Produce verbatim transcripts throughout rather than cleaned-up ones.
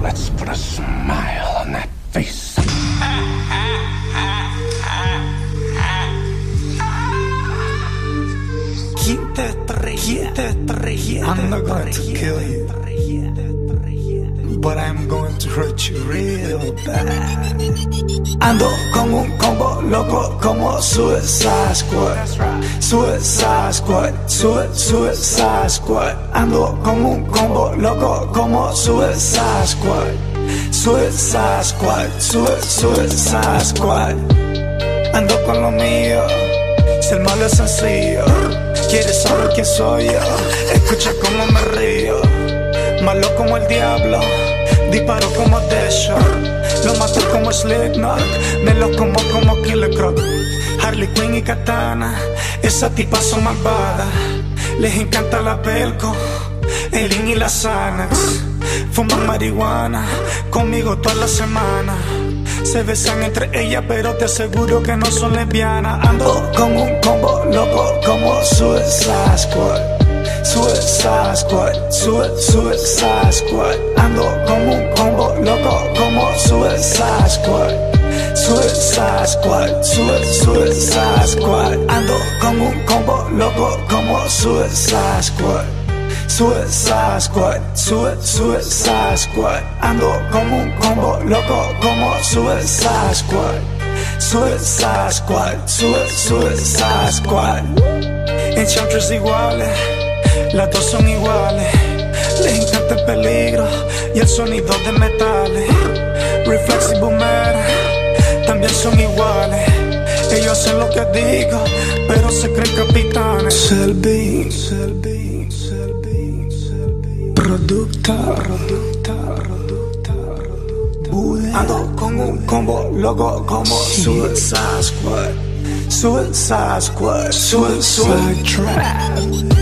Let's put a smile on that face. Quinta estrella, quinta estrella. I'm not going to kill you, but I'm going to hurt you real bad. Ando con un combo loco como Suicide Squad. Suicide Squad, Sui- Suicide Squad. Ando con un combo loco como Suicide Squad. Suicide Squad, Sui- Suicide Squad. Ando con lo mío, si el malo es sencillo. ¿Quieres saber quién soy yo? Escucha cómo me río. Malo como el diablo, disparo como Deadshot. Lo mato como Slipknot, me lo como como Killer Croc. Harley Quinn y Katana, esas tipas son malvadas. Les encanta la Pelco, el In y la Xanax. Fuman marihuana, conmigo toda la semana. Se besan entre ellas, pero te aseguro que no son lesbianas. Ando con un combo loco como Suicide Squad. Suicide Squad, Sui- Suicide Squad. Ando con un combo loco como Suicide Squad. Suicide Squad, Sui- Suicide Squad. Ando con un combo loco como Suicide Squad. Suicide Squad, Sui- Suicide Squad. Ando con un combo loco como Suicide Squad. Suicide Squad, Sui- Suicide Squad. Enchantress iguales, las dos son iguales. Les encanta el peligro y el sonido de metales. Reflex y Boomer también son iguales. Ellos hacen lo que digo, pero se creen capitanes. Selby, Selby, Selby, Selby. Producta, producta, producta, producta. Ando con un combo loco como Suicide Squad. Suicide Squad, Suicide Trap.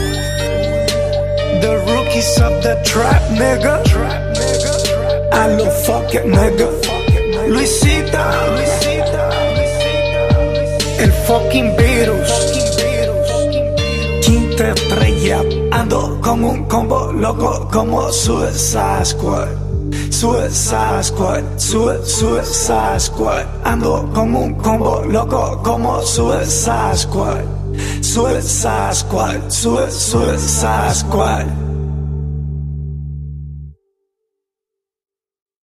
The rookies of the trap, nigga. I love fucking nigga. Luisita, el fucking virus. Quinta estrella. Ando con un combo loco como Suicide Squad. Suicide Squad, Sui- Suicide Squad. Ando con un combo loco como Suicide Squad. Suicide Squad, Sui- Suicide Squad.